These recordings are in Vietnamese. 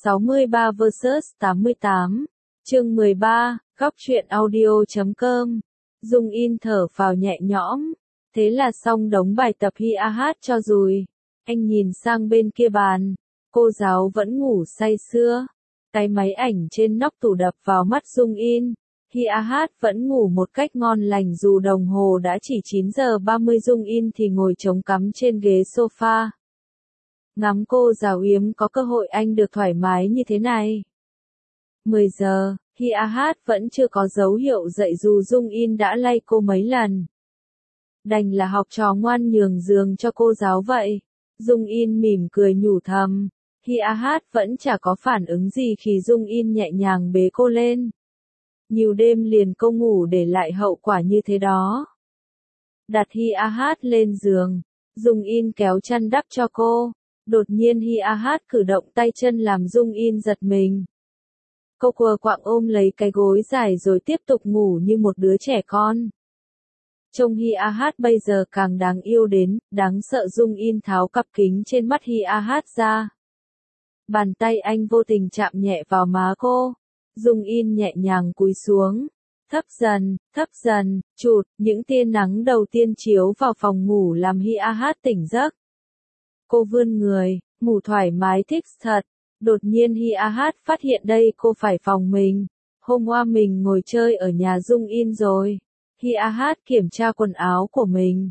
63 vs 88. Chương 13, góc truyện audio.com. Dung In thở phào nhẹ nhõm. Thế là xong đống bài tập hi a hát cho rồi. Anh nhìn sang bên kia bàn. Cô giáo vẫn ngủ say sưa. Cái máy ảnh trên nóc tủ đập vào mắt Dung In. Hi a hát vẫn ngủ một cách ngon lành dù đồng hồ đã chỉ 9 giờ 30. Dung In thì ngồi chống cắm trên ghế sofa. Ngắm cô giáo yếm có cơ hội anh được thoải mái như thế này. 10 giờ, Hi a hát vẫn chưa có dấu hiệu dậy dù Dung In đã lay cô mấy lần. Đành là học trò ngoan nhường giường cho cô giáo vậy. Dung In mỉm cười nhủ thầm. Hi a hát vẫn chả có phản ứng gì khi Dung In nhẹ nhàng bế cô lên. Nhiều đêm liền cô ngủ để lại hậu quả như thế đó. Đặt Hi a hát lên giường, Dung In kéo chăn đắp cho cô. Đột nhiên Hi a hát cử động tay chân làm Dung In giật mình. Cô quờ quạng ôm lấy cái gối dài rồi tiếp tục ngủ như một đứa trẻ con. Trông Hi a hát bây giờ càng đáng yêu đến, đáng sợ. Dung In tháo cặp kính trên mắt Hi a hát ra. Bàn tay anh vô tình chạm nhẹ vào má cô. Dung In nhẹ nhàng cúi xuống. Thấp dần, chụt, những tia nắng đầu tiên chiếu vào phòng ngủ làm Hi a hát tỉnh giấc. Cô vươn người, ngủ thoải mái thích thật. Đột nhiên Hi a hát phát hiện đây cô phải phòng mình. Hôm qua mình ngồi chơi ở nhà Dung In rồi. Hi a hát kiểm tra quần áo của mình.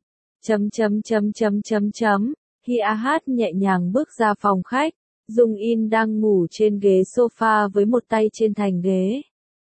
Hi a hát nhẹ nhàng bước ra phòng khách. Dung In đang ngủ trên ghế sofa với một tay trên thành ghế.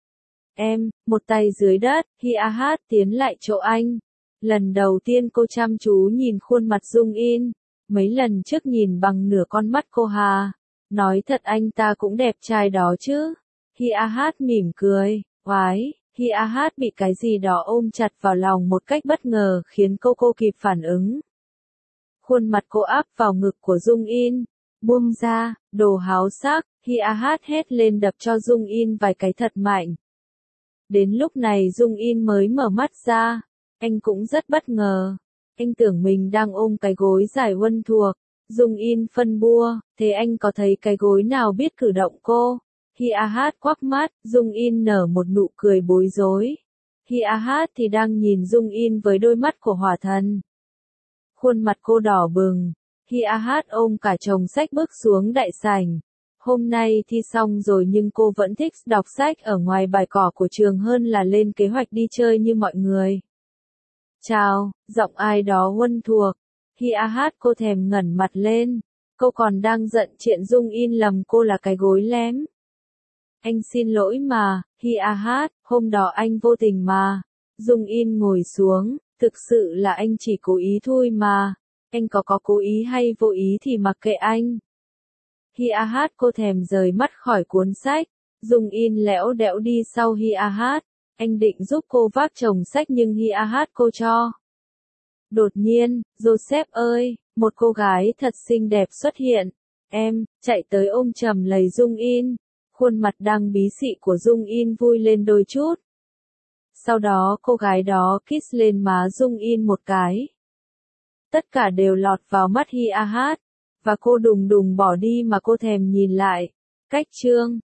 Một tay dưới đất. Hi a hát tiến lại chỗ anh. Lần đầu tiên cô chăm chú nhìn khuôn mặt Dung In. Mấy lần trước nhìn bằng nửa con mắt cô hà. Nói thật anh ta cũng đẹp trai đó chứ. Hi a hát mỉm cười. Oái, Hi a hát bị cái gì đó ôm chặt vào lòng một cách bất ngờ khiến cô kịp phản ứng. Khuôn mặt cô áp vào ngực của Dung In. Buông ra, đồ háo sắc. Hi a hát hét lên đập cho Dung In vài cái thật mạnh. Đến lúc này Dung In mới mở mắt ra. Anh cũng rất bất ngờ. Anh tưởng mình đang ôm cái gối dài quen thuộc. Dung In phân bua, thế anh có thấy cái gối nào biết cử động cô? Hi a hát quắc mắt, Dung In nở một nụ cười bối rối. Hi a hát thì đang nhìn Dung In với đôi mắt của hỏa thần. Khuôn mặt cô đỏ bừng. Hi a hát ôm cả chồng sách bước xuống đại sảnh. Hôm nay thi xong rồi nhưng cô vẫn thích đọc sách ở ngoài bài cỏ của trường hơn là lên kế hoạch đi chơi như mọi người. Chào, giọng ai đó quen thuộc. Hi a hát cô thèm ngẩng mặt lên. Cô còn đang giận chuyện Dung In lầm cô là cái gối lém. Anh xin lỗi mà, Hi a hát, hôm đó anh vô tình mà. Dung In ngồi xuống, thực sự là anh chỉ cố ý thôi mà. Anh có cố ý hay vô ý thì mặc kệ anh. Hi a hát cô thèm rời mắt khỏi cuốn sách. Dung In lẽo đẽo đi sau Hi a hát. Anh định giúp cô vác chồng sách nhưng Hi a hát cô cho. Đột nhiên, Joseph ơi, một cô gái thật xinh đẹp xuất hiện. Chạy tới ôm chầm lấy Dung In. Khuôn mặt đang bí xị của Dung In vui lên đôi chút. Sau đó cô gái đó kiss lên má Dung In một cái. Tất cả đều lọt vào mắt Hi a hát. Và cô đùng đùng bỏ đi mà cô thèm nhìn lại. Cách chương